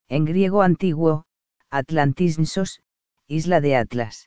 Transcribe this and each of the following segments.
En griego antiguo, Atlantisnsos, isla de Atlas.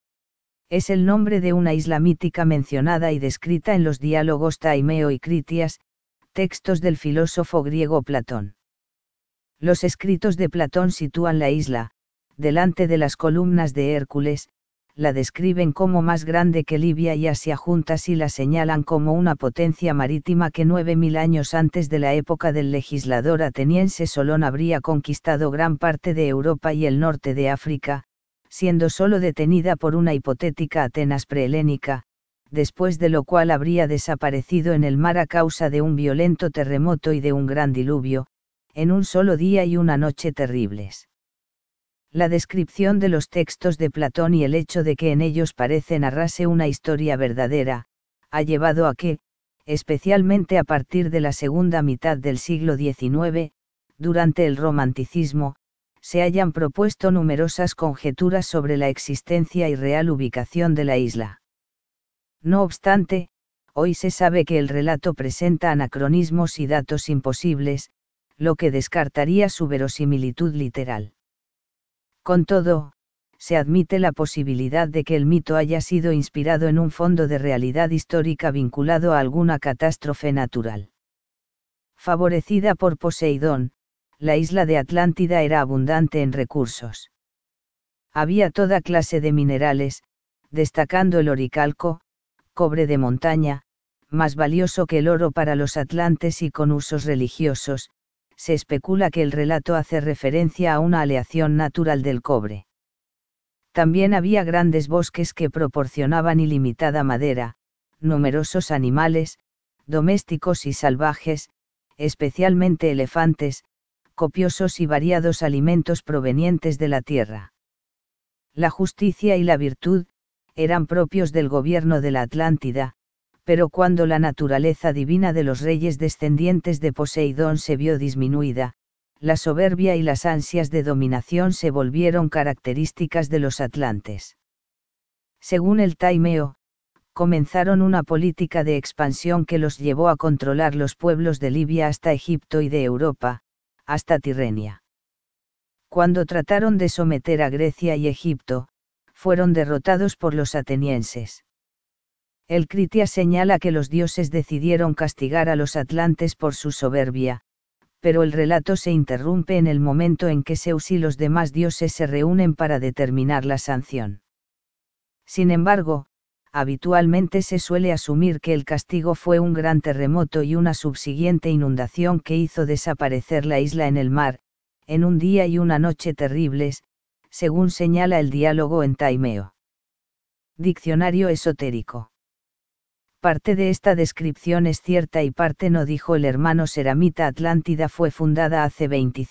Es el nombre de una isla mítica mencionada y descrita en los diálogos Taimeo y Critias, textos del filósofo griego Platón. Los escritos de Platón sitúan la isla, delante de las columnas de Hércules, la describen como más grande que Libia y Asia juntas y la señalan como una potencia marítima que 9000 años antes de la época del legislador ateniense Solón habría conquistado gran parte de Europa y el norte de África, siendo solo detenida por una hipotética Atenas prehelénica, después de lo cual habría desaparecido en el mar a causa de un violento terremoto y de un gran diluvio, en un solo día y una noche terribles. La descripción de los textos de Platón y el hecho de que en ellos parece narrarse una historia verdadera, ha llevado a que, especialmente a partir de la segunda mitad del siglo XIX, durante el Romanticismo, se hayan propuesto numerosas conjeturas sobre la existencia y real ubicación de la isla. No obstante, hoy se sabe que el relato presenta anacronismos y datos imposibles, lo que descartaría su verosimilitud literal. Con todo, se admite la posibilidad de que el mito haya sido inspirado en un fondo de realidad histórica vinculado a alguna catástrofe natural. Favorecida por Poseidón, la isla de Atlántida era abundante en recursos. Había toda clase de minerales, destacando el oricalco, cobre de montaña, más valioso que el oro para los atlantes y con usos religiosos. Se especula que el relato hace referencia a una aleación natural del cobre. También había grandes bosques que proporcionaban ilimitada madera, numerosos animales, domésticos y salvajes, especialmente elefantes, copiosos y variados alimentos provenientes de la tierra. La justicia y la virtud, eran propios del gobierno de la Atlántida, pero cuando la naturaleza divina de los reyes descendientes de Poseidón se vio disminuida, la soberbia y las ansias de dominación se volvieron características de los atlantes. Según el Taimeo, comenzaron una política de expansión que los llevó a controlar los pueblos de Libia hasta Egipto y de Europa, hasta Tirrenia. Cuando trataron de someter a Grecia y Egipto, fueron derrotados por los atenienses. El Critias señala que los dioses decidieron castigar a los atlantes por su soberbia, pero el relato se interrumpe en el momento en que Zeus y los demás dioses se reúnen para determinar la sanción. Sin embargo, habitualmente se suele asumir que el castigo fue un gran terremoto y una subsiguiente inundación que hizo desaparecer la isla en el mar, en un día y una noche terribles, según señala el diálogo en Taimeo. Diccionario esotérico. Parte de esta descripción es cierta y parte no, dijo el hermano Seramita. Atlántida fue fundada hace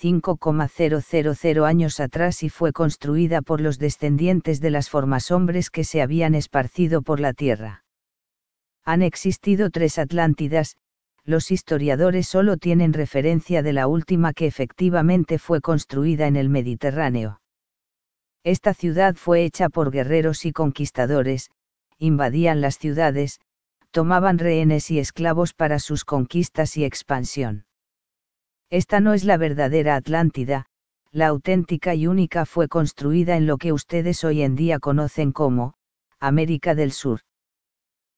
25,000 años atrás y fue construida por los descendientes de las formashombres que se habían esparcido por la tierra. Han existido 3 Atlántidas, los historiadores solo tienen referencia de la última que efectivamente fue construida en el Mediterráneo. Esta ciudad fue hecha por guerreros y conquistadores, invadían las ciudades, tomaban rehenes y esclavos para sus conquistas y expansión. Esta no es la verdadera Atlántida, la auténtica y única fue construida en lo que ustedes hoy en día conocen como América del Sur.